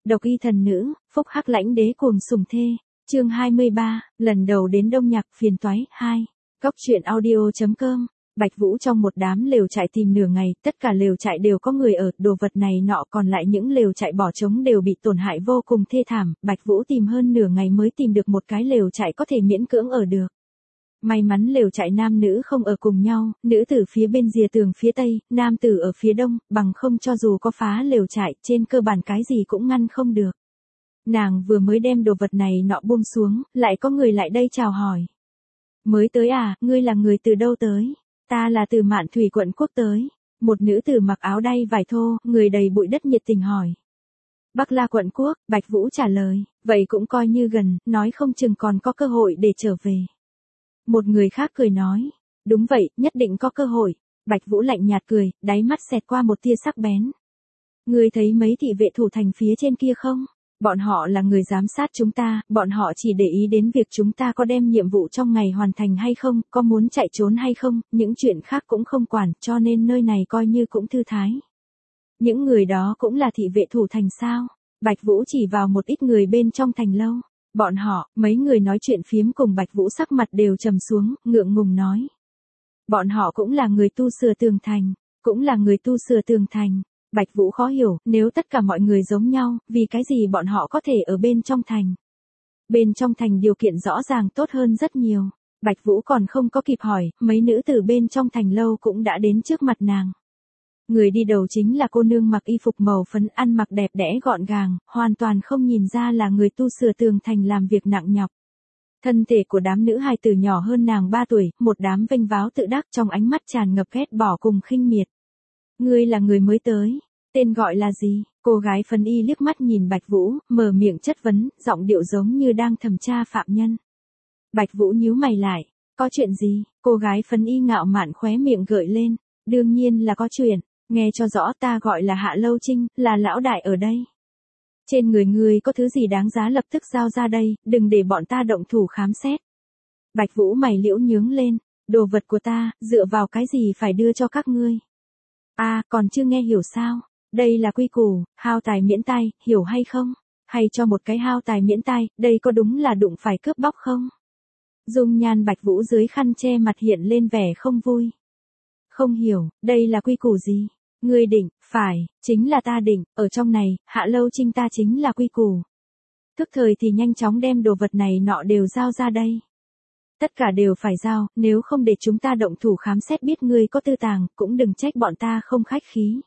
Độc y thần nữ, phúc hắc lãnh đế cuồng sủng thê. Chương 23, lần đầu đến Đông Nhạc phiền toái 2. Góc truyện audio.com. Bạch Vũ trong một đám lều trại tìm nửa ngày, tất cả lều trại đều có người ở, đồ vật này nọ, còn lại những lều trại bỏ trống đều bị tổn hại vô cùng thê thảm. Bạch Vũ tìm hơn nửa ngày mới tìm được một cái lều trại có thể miễn cưỡng ở được. May mắn lều trại nam nữ không ở cùng nhau, nữ tử phía bên rìa tường phía tây, nam tử ở phía đông, bằng không cho dù có phá lều trại, trên cơ bản cái gì cũng ngăn không được. Nàng vừa mới đem đồ vật này nọ buông xuống, lại có người lại đây chào hỏi. Mới tới à, ngươi là người từ đâu tới? Ta là từ Mạn Thủy quận quốc tới. Một nữ tử mặc áo đay vải thô, người đầy bụi đất nhiệt tình hỏi. Bắc La quận quốc, Bạch Vũ trả lời, vậy cũng coi như gần, nói không chừng còn có cơ hội để trở về. Một người khác cười nói, đúng vậy, nhất định có cơ hội. Bạch Vũ lạnh nhạt cười, đáy mắt xẹt qua một tia sắc bén. Ngươi thấy mấy thị vệ thủ thành phía trên kia không? Bọn họ là người giám sát chúng ta, bọn họ chỉ để ý đến việc chúng ta có đem nhiệm vụ trong ngày hoàn thành hay không, có muốn chạy trốn hay không, những chuyện khác cũng không quản, cho nên nơi này coi như cũng thư thái. Những người đó cũng là thị vệ thủ thành sao? Bạch Vũ chỉ vào một ít người bên trong thành lâu. Bọn họ, mấy người nói chuyện phiếm cùng Bạch Vũ sắc mặt đều trầm xuống, ngượng ngùng nói. Bọn họ cũng là người tu sửa tường thành, cũng là người tu sửa tường thành. Bạch Vũ khó hiểu, nếu tất cả mọi người giống nhau, vì cái gì bọn họ có thể ở bên trong thành? Bên trong thành điều kiện rõ ràng tốt hơn rất nhiều. Bạch Vũ còn không có kịp hỏi, mấy nữ tử bên trong thành lâu cũng đã đến trước mặt nàng. Người đi đầu chính là cô nương mặc y phục màu phấn, ăn mặc đẹp đẽ gọn gàng, hoàn toàn không nhìn ra là người tu sửa tường thành làm việc nặng nhọc. Thân thể của đám nữ hài tử nhỏ hơn nàng 3 tuổi, một đám vênh váo tự đắc, trong ánh mắt tràn ngập ghét bỏ cùng khinh miệt. Ngươi là người mới tới, tên gọi là gì? Cô gái phấn y liếc mắt nhìn Bạch Vũ, mở miệng chất vấn, giọng điệu giống như đang thẩm tra phạm nhân. Bạch Vũ nhíu mày lại, có chuyện gì? Cô gái phấn y ngạo mạn khóe miệng gợi lên, đương nhiên là có chuyện, nghe cho rõ, ta gọi là Hạ Lâu Trinh, là lão đại ở đây. Trên người ngươi có thứ gì đáng giá lập tức giao ra đây, đừng để bọn ta động thủ khám xét. Bạch Vũ mày liễu nhướng lên, đồ vật của ta, dựa vào cái gì phải đưa cho các ngươi? À, còn chưa nghe hiểu sao? Đây là quy củ, hao tài miễn tai, hiểu hay không? Hay cho một cái hao tài miễn tai, đây có đúng là đụng phải cướp bóc không? Dung nhan Bạch Vũ dưới khăn che mặt hiện lên vẻ không vui. Không hiểu, đây là quy củ gì? Ngươi định, phải, chính là ta định, ở trong này, Hạ Lâu Trinh ta chính là quy củ. Tức thời thì nhanh chóng đem đồ vật này nọ đều giao ra đây. Tất cả đều phải giao, nếu không để chúng ta động thủ khám xét biết ngươi có tư tàng, cũng đừng trách bọn ta không khách khí.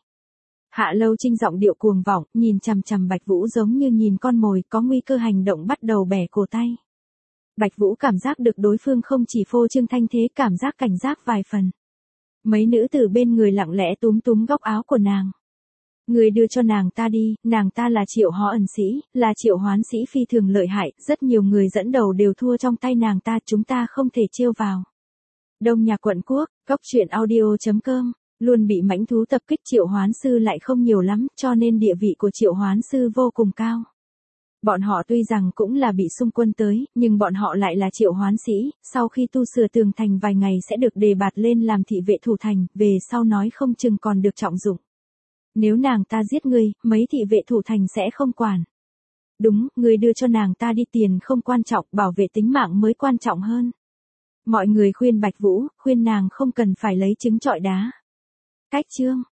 Hạ Lâu Trinh giọng điệu cuồng vọng, nhìn chằm chằm Bạch Vũ giống như nhìn con mồi, có nguy cơ hành động bắt đầu bẻ cổ tay. Bạch Vũ cảm giác được đối phương không chỉ phô trương thanh thế, cảm giác cảnh giác vài phần. Mấy nữ tử bên người lặng lẽ túm túm góc áo của nàng. Người đưa cho nàng ta đi, nàng ta là Triệu Hó ẩn sĩ, là Triệu Hoán sĩ phi thường lợi hại, rất nhiều người dẫn đầu đều thua trong tay nàng ta, chúng ta không thể trêu vào. Đông Nhạc quận quốc, góc truyện audio.com, luôn bị mãnh thú tập kích, Triệu Hoán sư lại không nhiều lắm, cho nên địa vị của Triệu Hoán sư vô cùng cao. Bọn họ tuy rằng cũng là bị xung quân tới, nhưng bọn họ lại là Triệu Hoán sĩ, sau khi tu sửa tường thành vài ngày sẽ được đề bạt lên làm thị vệ thủ thành, về sau nói không chừng còn được trọng dụng. Nếu nàng ta giết ngươi, mấy thị vệ thủ thành sẽ không quản. Đúng, ngươi đưa cho nàng ta đi, tiền không quan trọng, bảo vệ tính mạng mới quan trọng hơn. Mọi người khuyên Bạch Vũ, khuyên nàng không cần phải lấy trứng trọi đá. Cách chương.